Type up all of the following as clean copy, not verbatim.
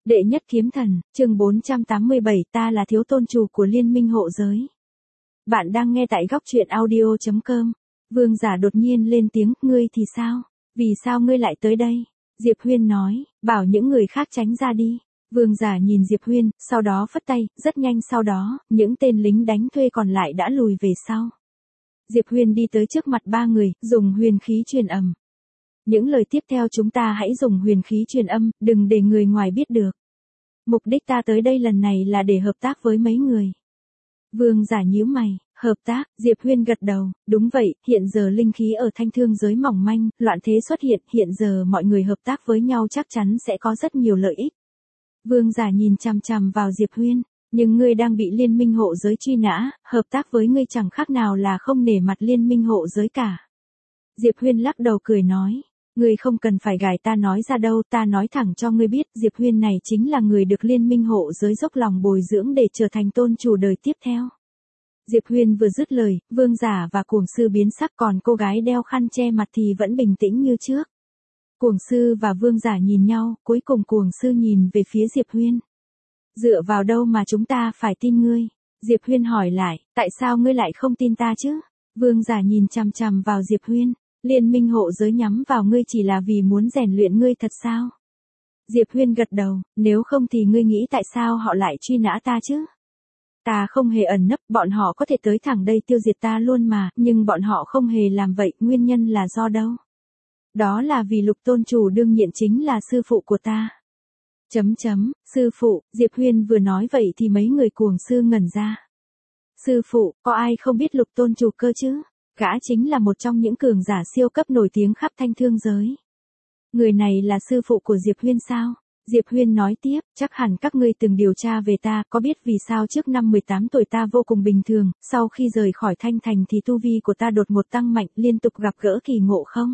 Đệ nhất kiếm thần, chương 487, ta là thiếu tôn chủ của liên minh hộ giới. Bạn đang nghe tại góc truyện audio.com. Vương giả đột nhiên lên tiếng, ngươi thì sao? Vì sao ngươi lại tới đây? Diệp Huyên nói, bảo những người khác tránh ra đi. Vương giả nhìn Diệp Huyên, sau đó phất tay, rất nhanh sau đó, những tên lính đánh thuê còn lại đã lùi về sau. Diệp Huyên đi tới trước mặt ba người, dùng huyền khí truyền âm. Những lời tiếp theo chúng ta hãy dùng huyền khí truyền âm, đừng để người ngoài biết được. Mục đích ta tới đây lần này là để hợp tác với mấy người. Vương giả nhíu mày, hợp tác, Diệp Huyên gật đầu, đúng vậy, hiện giờ linh khí ở thanh thương giới mỏng manh, loạn thế xuất hiện giờ mọi người hợp tác với nhau chắc chắn sẽ có rất nhiều lợi ích. Vương giả nhìn chằm chằm vào Diệp Huyên, nhưng ngươi đang bị liên minh hộ giới truy nã, hợp tác với ngươi chẳng khác nào là không nể mặt liên minh hộ giới cả. Diệp Huyên lắc đầu cười nói. Ngươi không cần phải gài ta nói ra đâu, ta nói thẳng cho ngươi biết, Diệp Huyên này chính là người được liên minh hộ giới dốc lòng bồi dưỡng để trở thành tôn chủ đời tiếp theo. Diệp Huyên vừa dứt lời, vương giả và cuồng sư biến sắc, còn cô gái đeo khăn che mặt thì vẫn bình tĩnh như trước. Cuồng sư và vương giả nhìn nhau, cuối cùng cuồng sư nhìn về phía Diệp Huyên. Dựa vào đâu mà chúng ta phải tin ngươi? Diệp Huyên hỏi lại, tại sao ngươi lại không tin ta chứ? Vương giả nhìn chằm chằm vào Diệp Huyên. Liên minh hộ giới nhắm vào ngươi chỉ là vì muốn rèn luyện ngươi thật sao? Diệp Huyên gật đầu, nếu không thì ngươi nghĩ tại sao họ lại truy nã ta chứ? Ta không hề ẩn nấp, bọn họ có thể tới thẳng đây tiêu diệt ta luôn mà, nhưng bọn họ không hề làm vậy, nguyên nhân là do đâu? Đó là vì Lục tôn chủ đương nhiệm chính là sư phụ của ta. Sư phụ, Diệp Huyên vừa nói vậy thì mấy người cuồng sư ngẩn ra. Sư phụ, có ai không biết Lục tôn chủ cơ chứ? Gã chính là một trong những cường giả siêu cấp nổi tiếng khắp thanh thương giới. Người này là sư phụ của Diệp Huyên sao? Diệp Huyên nói tiếp, chắc hẳn các ngươi từng điều tra về ta, có biết vì sao trước năm 18 tuổi ta vô cùng bình thường, sau khi rời khỏi thanh thành thì tu vi của ta đột ngột tăng mạnh, liên tục gặp gỡ kỳ ngộ không?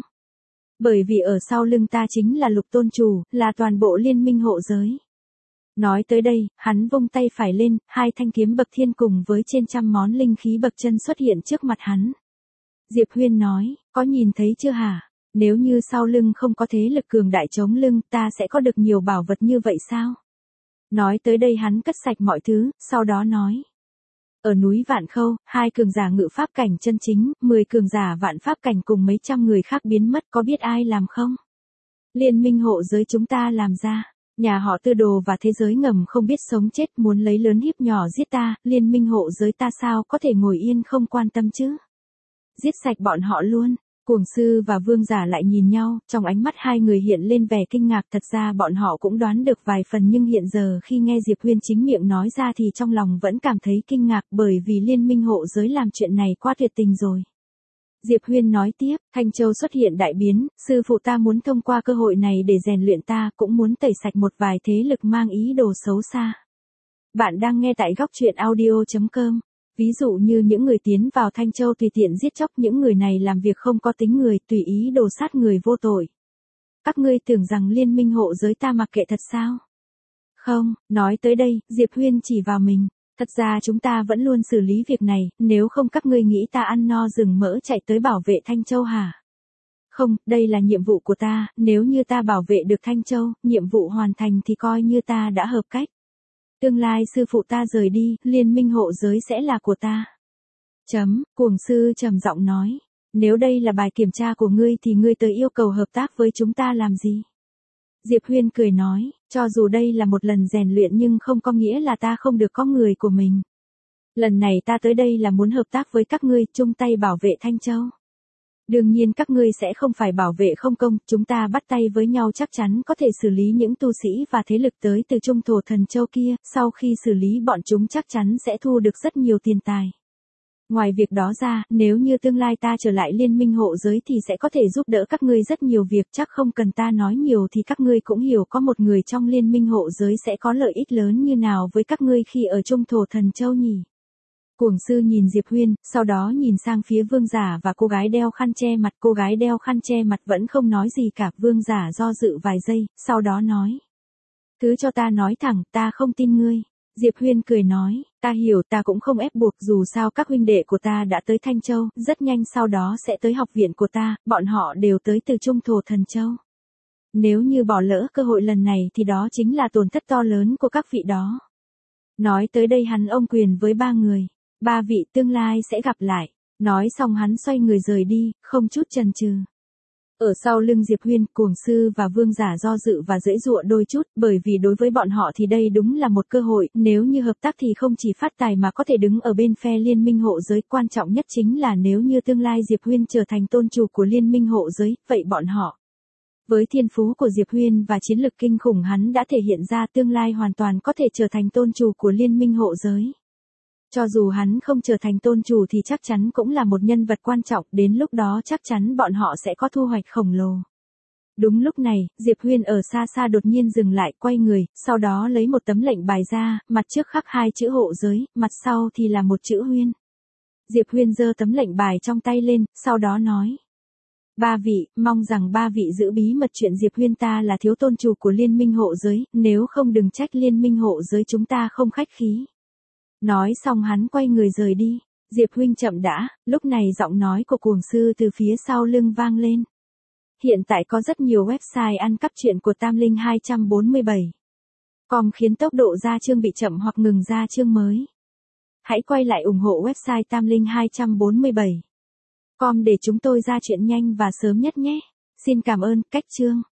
Bởi vì ở sau lưng ta chính là Lục tôn chủ, là toàn bộ liên minh hộ giới. Nói tới đây, hắn vung tay phải lên, hai thanh kiếm bậc thiên cùng với trên trăm món linh khí bậc chân xuất hiện trước mặt hắn. Diệp Huyên nói, có nhìn thấy chưa hả? Nếu như sau lưng không có thế lực cường đại chống lưng, ta sẽ có được nhiều bảo vật như vậy sao? Nói tới đây hắn cất sạch mọi thứ, sau đó nói. Ở núi Vạn Khâu, 2 cường giả ngự pháp cảnh chân chính, 10 cường giả vạn pháp cảnh cùng mấy trăm người khác biến mất, có biết ai làm không? Liên minh hộ giới chúng ta làm ra. Nhà họ Tư Đồ và thế giới ngầm không biết sống chết, muốn lấy lớn hiếp nhỏ giết ta, liên minh hộ giới ta sao có thể ngồi yên không quan tâm chứ? Giết sạch bọn họ luôn. Cuồng sư và vương giả lại nhìn nhau, trong ánh mắt hai người hiện lên vẻ kinh ngạc, thật ra bọn họ cũng đoán được vài phần nhưng hiện giờ khi nghe Diệp Huyên chính miệng nói ra thì trong lòng vẫn cảm thấy kinh ngạc bởi vì liên minh hộ giới làm chuyện này quá tuyệt tình rồi. Diệp Huyên nói tiếp, Thanh Châu xuất hiện đại biến, sư phụ ta muốn thông qua cơ hội này để rèn luyện ta, cũng muốn tẩy sạch một vài thế lực mang ý đồ xấu xa. Bạn đang nghe tại góc truyện audio.com. Ví dụ như những người tiến vào Thanh Châu tùy tiện giết chóc, những người này làm việc không có tính người, tùy ý đồ sát người vô tội. Các ngươi tưởng rằng liên minh hộ giới ta mặc kệ thật sao? Không, nói tới đây, Diệp Huyên chỉ vào mình. Thật ra chúng ta vẫn luôn xử lý việc này, nếu không các ngươi nghĩ ta ăn no rừng mỡ chạy tới bảo vệ Thanh Châu hả? Không, đây là nhiệm vụ của ta, nếu như ta bảo vệ được Thanh Châu, nhiệm vụ hoàn thành thì coi như ta đã hợp cách. Tương lai sư phụ ta rời đi, liên minh hộ giới sẽ là của ta. Cuồng sư trầm giọng nói. Nếu đây là bài kiểm tra của ngươi thì ngươi tới yêu cầu hợp tác với chúng ta làm gì? Diệp Huyên cười nói, cho dù đây là một lần rèn luyện nhưng không có nghĩa là ta không được có người của mình. Lần này ta tới đây là muốn hợp tác với các ngươi, chung tay bảo vệ Thanh Châu. Đương nhiên các ngươi sẽ không phải bảo vệ không công, chúng ta bắt tay với nhau chắc chắn có thể xử lý những tu sĩ và thế lực tới từ Trung Thổ Thần Châu kia, sau khi xử lý bọn chúng chắc chắn sẽ thu được rất nhiều tiền tài. Ngoài việc đó ra, nếu như tương lai ta trở lại liên minh hộ giới thì sẽ có thể giúp đỡ các ngươi rất nhiều việc, chắc không cần ta nói nhiều thì các ngươi cũng hiểu có một người trong liên minh hộ giới sẽ có lợi ích lớn như nào với các ngươi khi ở Trung Thổ Thần Châu nhỉ. Cuồng sư nhìn Diệp Huyên, sau đó nhìn sang phía vương giả và cô gái đeo khăn che mặt. Cô gái đeo khăn che mặt vẫn không nói gì cả, vương giả do dự vài giây, sau đó nói. Thứ cho ta nói thẳng, ta không tin ngươi. Diệp Huyên cười nói, ta hiểu, ta cũng không ép buộc, dù sao các huynh đệ của ta đã tới Thanh Châu, rất nhanh sau đó sẽ tới học viện của ta, bọn họ đều tới từ Trung Thổ Thần Châu. Nếu như bỏ lỡ cơ hội lần này thì đó chính là tổn thất to lớn của các vị đó. Nói tới đây hắn ôm quyền với ba người. Ba vị tương lai sẽ gặp lại. Nói xong hắn xoay người rời đi, không chút chần chừ. Ở sau lưng Diệp Huyên, Cuồng Sư và Vương Giả do dự và giãy giụa đôi chút, bởi vì đối với bọn họ thì đây đúng là một cơ hội, nếu như hợp tác thì không chỉ phát tài mà có thể đứng ở bên phe liên minh hộ giới, quan trọng nhất chính là nếu như tương lai Diệp Huyên trở thành tôn chủ của liên minh hộ giới, vậy bọn họ. Với thiên phú của Diệp Huyên và chiến lực kinh khủng hắn đã thể hiện ra tương lai hoàn toàn có thể trở thành tôn chủ của liên minh hộ giới. Cho dù hắn không trở thành tôn chủ thì chắc chắn cũng là một nhân vật quan trọng, đến lúc đó chắc chắn bọn họ sẽ có thu hoạch khổng lồ. Đúng lúc này, Diệp Huyên ở xa xa đột nhiên dừng lại, quay người, sau đó lấy một tấm lệnh bài ra, mặt trước khắc 2 chữ hộ giới, mặt sau thì là một chữ Huyên. Diệp Huyên giơ tấm lệnh bài trong tay lên, sau đó nói. Ba vị, mong rằng ba vị giữ bí mật chuyện Diệp Huyên ta là thiếu tôn chủ của liên minh hộ giới, nếu không đừng trách liên minh hộ giới chúng ta không khách khí. Nói xong hắn quay người rời đi. Diệp huynh chậm đã, lúc này giọng nói của Cuồng Sư từ phía sau lưng vang lên. Hiện tại có rất nhiều website ăn cắp truyện của Tam Linh 247. Com khiến tốc độ ra chương bị chậm hoặc ngừng ra chương mới. Hãy quay lại ủng hộ website Tam Linh 247. Com để chúng tôi ra chuyện nhanh và sớm nhất nhé. Xin cảm ơn, cách chương.